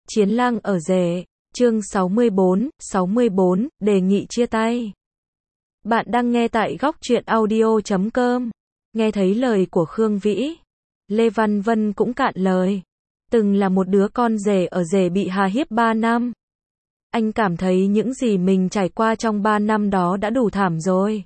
Chiến lang ở rể, chương 64, đề nghị chia tay. Bạn đang nghe tại góc truyện audio.com. Nghe thấy lời của Khương Vĩ, Lê Văn Vân cũng cạn lời. Từng là một đứa con rể ở rể bị hà hiếp 3 năm. Anh cảm thấy những gì mình trải qua trong 3 năm đó đã đủ thảm rồi.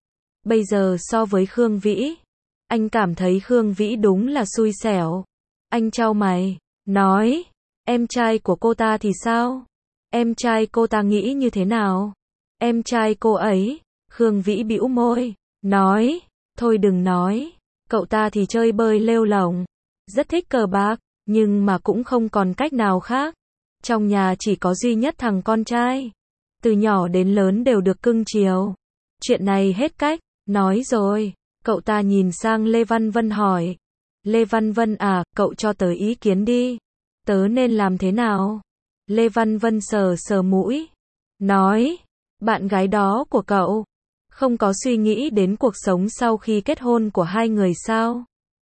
Bây giờ so với Khương Vĩ, anh cảm thấy Khương Vĩ đúng là xui xẻo. Anh chau mày, nói, em trai của cô ta thì sao? Em trai cô ta nghĩ như thế nào? Em trai cô ấy, Khương Vĩ bĩu môi, nói, thôi đừng nói, cậu ta thì chơi bời lêu lổng, rất thích cờ bạc, nhưng mà cũng không còn cách nào khác. Trong nhà chỉ có duy nhất thằng con trai, từ nhỏ đến lớn đều được cưng chiều. Chuyện này hết cách, nói rồi, cậu ta nhìn sang Lê Văn Vân hỏi, Lê Văn Vân à, cậu cho tớ ý kiến đi, tớ nên làm thế nào? Lê Văn Vân sờ sờ mũi, nói, bạn gái đó của cậu, không có suy nghĩ đến cuộc sống sau khi kết hôn của hai người sao?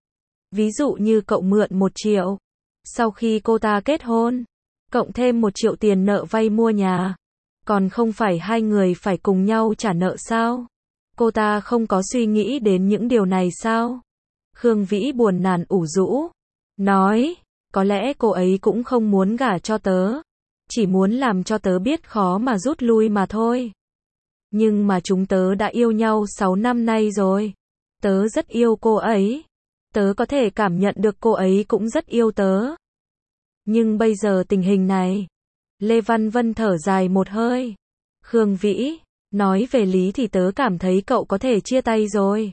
Ví dụ như cậu mượn 1 triệu, sau khi cô ta kết hôn, cộng thêm 1 triệu tiền nợ vay mua nhà, còn không phải hai người phải cùng nhau trả nợ sao? Cô ta không có suy nghĩ đến những điều này sao? Khương Vĩ buồn nản ủ rũ, nói, có lẽ cô ấy cũng không muốn gả cho tớ, chỉ muốn làm cho tớ biết khó mà rút lui mà thôi. Nhưng mà chúng tớ đã yêu nhau 6 năm nay rồi, tớ rất yêu cô ấy, tớ có thể cảm nhận được cô ấy cũng rất yêu tớ. Nhưng bây giờ tình hình này, Lê Văn Vân thở dài một hơi. Khương Vĩ, nói về lý thì tớ cảm thấy cậu có thể chia tay rồi.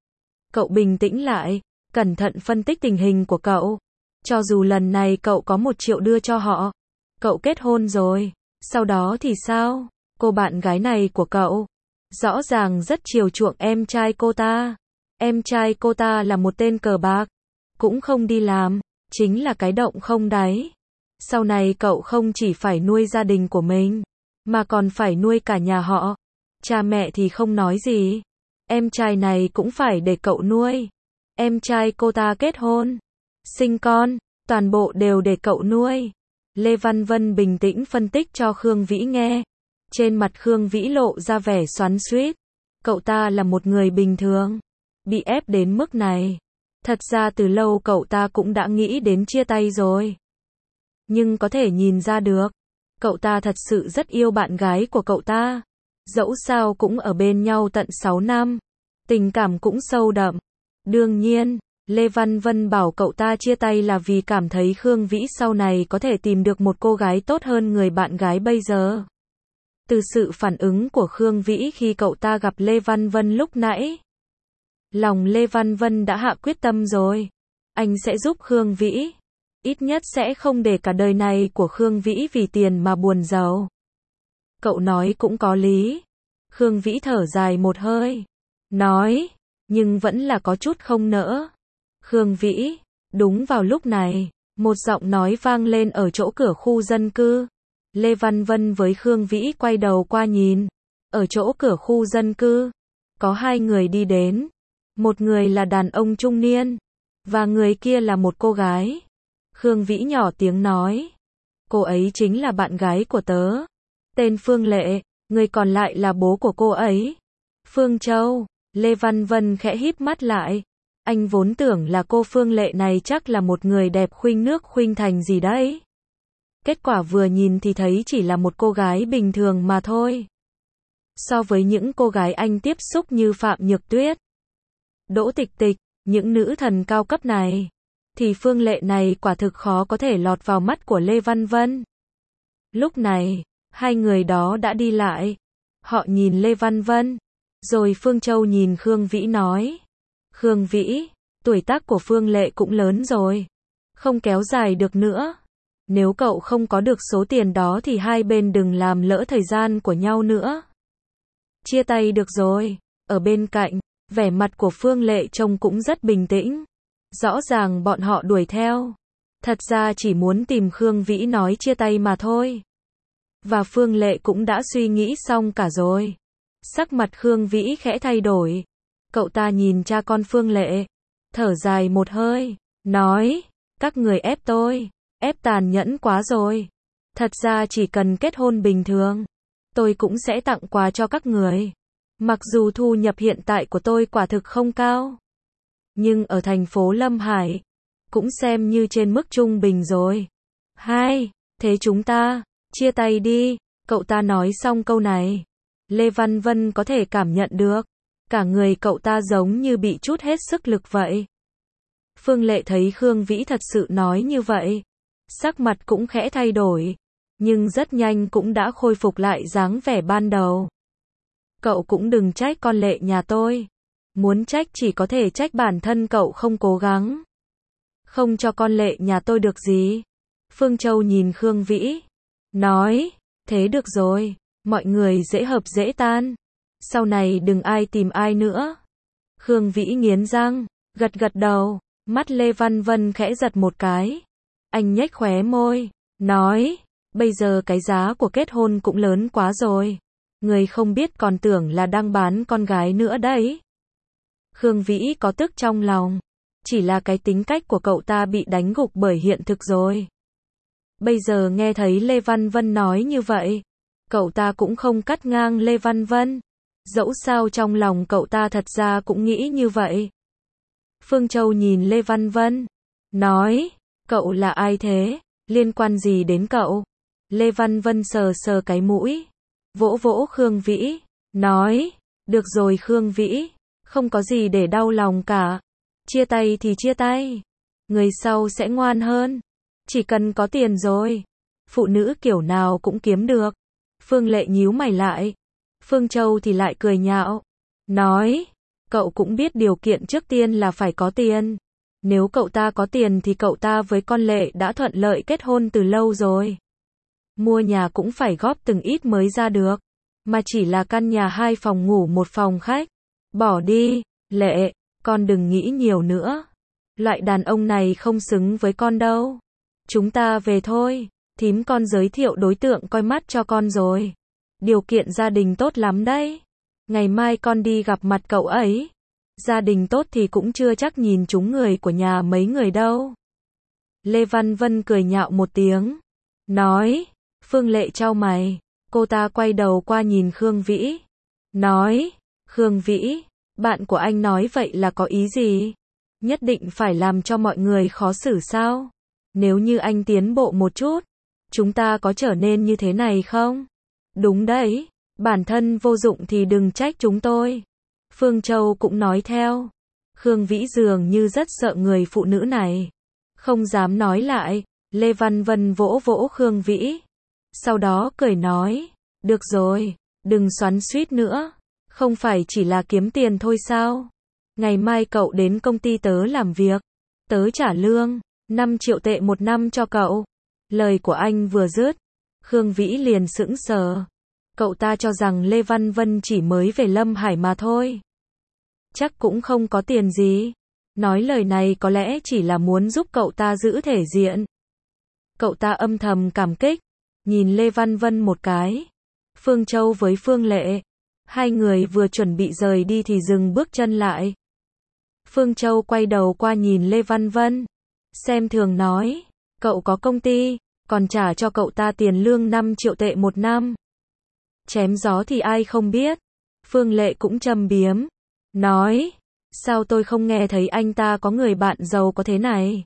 Cậu bình tĩnh lại, cẩn thận phân tích tình hình của cậu. Cho dù lần này cậu có 1 triệu đưa cho họ, cậu kết hôn rồi, sau đó thì sao? Cô bạn gái này của cậu, rõ ràng rất chiều chuộng em trai cô ta. Em trai cô ta là một tên cờ bạc, cũng không đi làm, chính là cái động không đáy. Sau này cậu không chỉ phải nuôi gia đình của mình, mà còn phải nuôi cả nhà họ. Cha mẹ thì không nói gì, em trai này cũng phải để cậu nuôi. Em trai cô ta kết hôn, sinh con, toàn bộ đều để cậu nuôi. Lê Văn Vân bình tĩnh phân tích cho Khương Vĩ nghe. Trên mặt Khương Vĩ lộ ra vẻ xoắn xuýt. Cậu ta là một người bình thường, bị ép đến mức này. Thật ra từ lâu cậu ta cũng đã nghĩ đến chia tay rồi. Nhưng có thể nhìn ra được, cậu ta thật sự rất yêu bạn gái của cậu ta. Dẫu sao cũng ở bên nhau tận 6 năm, tình cảm cũng sâu đậm. Đương nhiên, Lê Văn Vân bảo cậu ta chia tay là vì cảm thấy Khương Vĩ sau này có thể tìm được một cô gái tốt hơn người bạn gái bây giờ. Từ sự phản ứng của Khương Vĩ khi cậu ta gặp Lê Văn Vân lúc nãy, lòng Lê Văn Vân đã hạ quyết tâm rồi. Anh sẽ giúp Khương Vĩ. Ít nhất sẽ không để cả đời này của Khương Vĩ vì tiền mà buồn giàu. Cậu nói cũng có lý. Khương Vĩ thở dài một hơi, nói, nhưng vẫn là có chút không nỡ. Khương Vĩ, đúng vào lúc này, một giọng nói vang lên ở chỗ cửa khu dân cư. Lê Văn Vân với Khương Vĩ quay đầu qua nhìn. Ở chỗ cửa khu dân cư, có 2 người đi đến. Một người là đàn ông trung niên, và người kia là một cô gái. Khương Vĩ nhỏ tiếng nói, cô ấy chính là bạn gái của tớ, tên Phương Lệ, người còn lại là bố của cô ấy, Phương Châu. Lê Văn Vân khẽ híp mắt lại, anh vốn tưởng là cô Phương Lệ này chắc là một người đẹp khuynh nước khuynh thành gì đấy. Kết quả vừa nhìn thì thấy chỉ là một cô gái bình thường mà thôi. So với những cô gái anh tiếp xúc như Phạm Nhược Tuyết, Đỗ Tịch Tịch, những nữ thần cao cấp này, thì Phương Lệ này quả thực khó có thể lọt vào mắt của Lê Văn Vân. Lúc này, 2 người đó đã đi lại. Họ nhìn Lê Văn Vân, rồi Phương Châu nhìn Khương Vĩ nói, Khương Vĩ, tuổi tác của Phương Lệ cũng lớn rồi, không kéo dài được nữa. Nếu cậu không có được số tiền đó thì hai bên đừng làm lỡ thời gian của nhau nữa. Chia tay được rồi. Ở bên cạnh, vẻ mặt của Phương Lệ trông cũng rất bình tĩnh. Rõ ràng bọn họ đuổi theo, thật ra chỉ muốn tìm Khương Vĩ nói chia tay mà thôi. Và Phương Lệ cũng đã suy nghĩ xong cả rồi. Sắc mặt Khương Vĩ khẽ thay đổi. Cậu ta nhìn cha con Phương Lệ, thở dài một hơi, nói, các người ép tôi. ép tàn nhẫn quá rồi. Thật ra chỉ cần kết hôn bình thường, tôi cũng sẽ tặng quà cho các người. Mặc dù thu nhập hiện tại của tôi quả thực không cao, nhưng ở thành phố Lâm Hải, cũng xem như trên mức trung bình rồi. Hai, thế chúng ta, chia tay đi. Cậu ta nói xong câu này, Lê Văn Vân có thể cảm nhận được, cả người cậu ta giống như bị trút hết sức lực vậy. Phương Lệ thấy Khương Vĩ thật sự nói như vậy, sắc mặt cũng khẽ thay đổi, nhưng rất nhanh cũng đã khôi phục lại dáng vẻ ban đầu. Cậu cũng đừng trách con Lệ nhà tôi. Muốn trách chỉ có thể trách bản thân cậu không cố gắng. Không cho con Lệ nhà tôi được gì. Phương Châu nhìn Khương Vĩ, nói, thế được rồi, mọi người dễ hợp dễ tan. Sau này đừng ai tìm ai nữa. Khương Vĩ nghiến răng, gật gật đầu, mắt Lê Văn Vân khẽ giật một cái. Anh nhếch khóe môi, nói, bây giờ cái giá của kết hôn cũng lớn quá rồi. Người không biết còn tưởng là đang bán con gái nữa đấy. Khương Vĩ có tức trong lòng, chỉ là cái tính cách của cậu ta bị đánh gục bởi hiện thực rồi. Bây giờ nghe thấy Lê Văn Vân nói như vậy, cậu ta cũng không cắt ngang Lê Văn Vân. Dẫu sao trong lòng cậu ta thật ra cũng nghĩ như vậy. Phương Châu nhìn Lê Văn Vân, nói, cậu là ai thế, liên quan gì đến cậu? Lê Văn Vân sờ sờ cái mũi, vỗ vỗ Khương Vĩ, nói, được rồi Khương Vĩ, không có gì để đau lòng cả. Chia tay thì chia tay, người sau sẽ ngoan hơn. Chỉ cần có tiền rồi, phụ nữ kiểu nào cũng kiếm được. Phương Lệ nhíu mày lại, Phương Châu thì lại cười nhạo, nói, cậu cũng biết điều kiện trước tiên là phải có tiền. Nếu cậu ta có tiền thì cậu ta với con Lệ đã thuận lợi kết hôn từ lâu rồi. Mua nhà cũng phải góp từng ít mới ra được, mà chỉ là căn nhà 2 phòng ngủ 1 phòng khách. Bỏ đi, Lệ, con đừng nghĩ nhiều nữa. Loại đàn ông này không xứng với con đâu. Chúng ta về thôi, thím con giới thiệu đối tượng coi mắt cho con rồi. Điều kiện gia đình tốt lắm đấy. Ngày mai con đi gặp mặt cậu ấy. Gia đình tốt thì cũng chưa chắc nhìn trúng người của nhà mấy người đâu. Lê Văn Vân cười nhạo một tiếng, nói, Phương Lệ chau mày, cô ta quay đầu qua nhìn Khương Vĩ, nói, Khương Vĩ, bạn của anh nói vậy là có ý gì? Nhất định phải làm cho mọi người khó xử sao? Nếu như anh tiến bộ một chút, chúng ta có trở nên như thế này không? Đúng đấy, bản thân vô dụng thì đừng trách chúng tôi. Phương Châu cũng nói theo. Khương Vĩ dường như rất sợ người phụ nữ này, không dám nói lại. Lê Văn Vân vỗ vỗ Khương Vĩ, sau đó cười nói, được rồi, đừng xoắn xuýt nữa, không phải chỉ là kiếm tiền thôi sao? Ngày mai cậu đến công ty tớ làm việc, tớ trả lương 5 triệu tệ một năm cho cậu. Lời của anh vừa dứt, Khương Vĩ liền sững sờ. Cậu ta cho rằng Lê Văn Vân chỉ mới về Lâm Hải mà thôi, chắc cũng không có tiền gì. Nói lời này có lẽ chỉ là muốn giúp cậu ta giữ thể diện. Cậu ta âm thầm cảm kích, nhìn Lê Văn Vân một cái. Phương Châu với Phương Lệ, hai người vừa chuẩn bị rời đi thì dừng bước chân lại. Phương Châu quay đầu qua nhìn Lê Văn Vân, xem thường nói, cậu có công ty, còn trả cho cậu ta tiền lương 5 triệu tệ một năm. Chém gió thì ai không biết. Phương Lệ cũng châm biếm, nói, sao tôi không nghe thấy anh ta có người bạn giàu có thế này?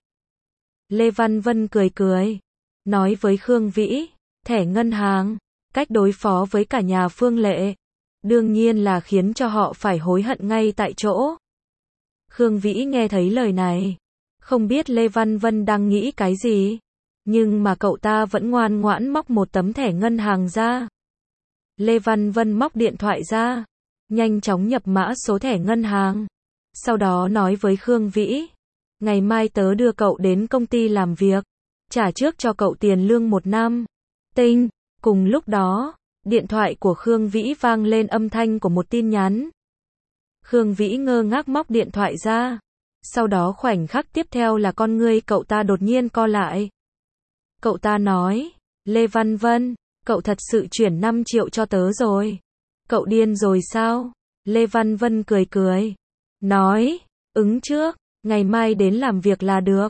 Lê Văn Vân cười cười, nói với Khương Vĩ, thẻ ngân hàng, cách đối phó với cả nhà Phương Lệ, đương nhiên là khiến cho họ phải hối hận ngay tại chỗ. Khương Vĩ nghe thấy lời này, không biết Lê Văn Vân đang nghĩ cái gì, nhưng mà cậu ta vẫn ngoan ngoãn móc một tấm thẻ ngân hàng ra. Lê Văn Vân móc điện thoại ra, nhanh chóng nhập mã số thẻ ngân hàng, sau đó nói với Khương Vĩ, ngày mai tớ đưa cậu đến công ty làm việc, trả trước cho cậu tiền lương 1 năm. Tinh, cùng lúc đó, điện thoại của Khương Vĩ vang lên âm thanh của một tin nhắn. Khương Vĩ ngơ ngác móc điện thoại ra, sau đó khoảnh khắc tiếp theo là con ngươi cậu ta đột nhiên co lại. Cậu ta nói, Lê Văn Vân, cậu thật sự chuyển 5 triệu cho tớ rồi. Cậu điên rồi sao? Lê Văn Vân cười cười, nói, ứng trước, ngày mai đến làm việc là được.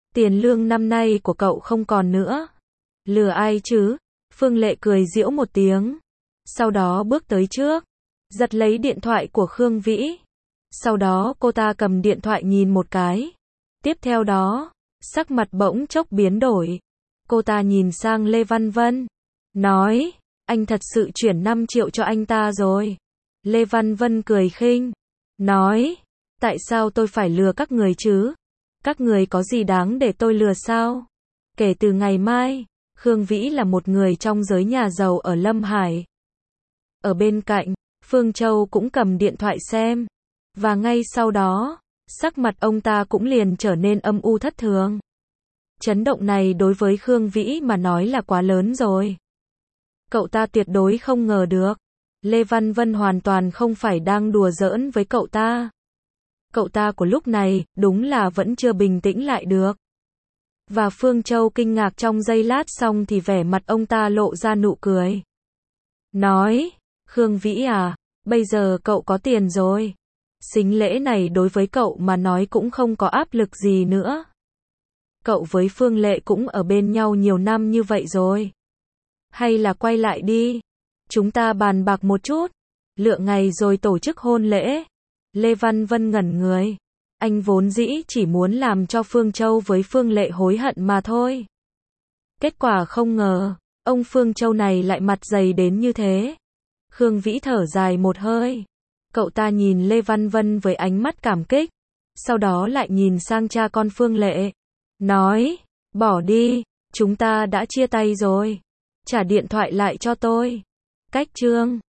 Tiền lương năm nay của cậu không còn nữa. Lừa ai chứ? Phương Lệ cười giễu một tiếng. Sau đó bước tới trước, giật lấy điện thoại của Khương Vĩ. Sau đó cô ta cầm điện thoại nhìn một cái. Tiếp theo đó, sắc mặt bỗng chốc biến đổi. Cô ta nhìn sang Lê Văn Vân, nói, anh thật sự chuyển 5 triệu cho anh ta rồi. Lê Văn Vân cười khinh, nói, tại sao tôi phải lừa các người chứ? Các người có gì đáng để tôi lừa sao? Kể từ ngày mai, Khương Vĩ là một người trong giới nhà giàu ở Lâm Hải. Ở bên cạnh, Phương Châu cũng cầm điện thoại xem. Và ngay sau đó, sắc mặt ông ta cũng liền trở nên âm u thất thường. Chấn động này đối với Khương Vĩ mà nói là quá lớn rồi. Cậu ta tuyệt đối không ngờ được. Lê Văn Vân hoàn toàn không phải đang đùa giỡn với cậu ta. Cậu ta của lúc này, đúng là vẫn chưa bình tĩnh lại được. Và Phương Châu kinh ngạc trong giây lát xong thì vẻ mặt ông ta lộ ra nụ cười. Nói, Khương Vĩ à, bây giờ cậu có tiền rồi. Sính lễ này đối với cậu mà nói cũng không có áp lực gì nữa. Cậu với Phương Lệ cũng ở bên nhau nhiều năm như vậy rồi. Hay là quay lại đi. Chúng ta bàn bạc một chút. Lựa ngày rồi tổ chức hôn lễ. Lê Văn Vân ngẩn người. Anh vốn dĩ chỉ muốn làm cho Phương Châu với Phương Lệ hối hận mà thôi. Kết quả không ngờ, ông Phương Châu này lại mặt dày đến như thế. Khương Vĩ thở dài một hơi. Cậu ta nhìn Lê Văn Vân với ánh mắt cảm kích. Sau đó lại nhìn sang cha con Phương Lệ. Nói, bỏ đi, chúng ta đã chia tay rồi. Trả điện thoại lại cho tôi. Cách chương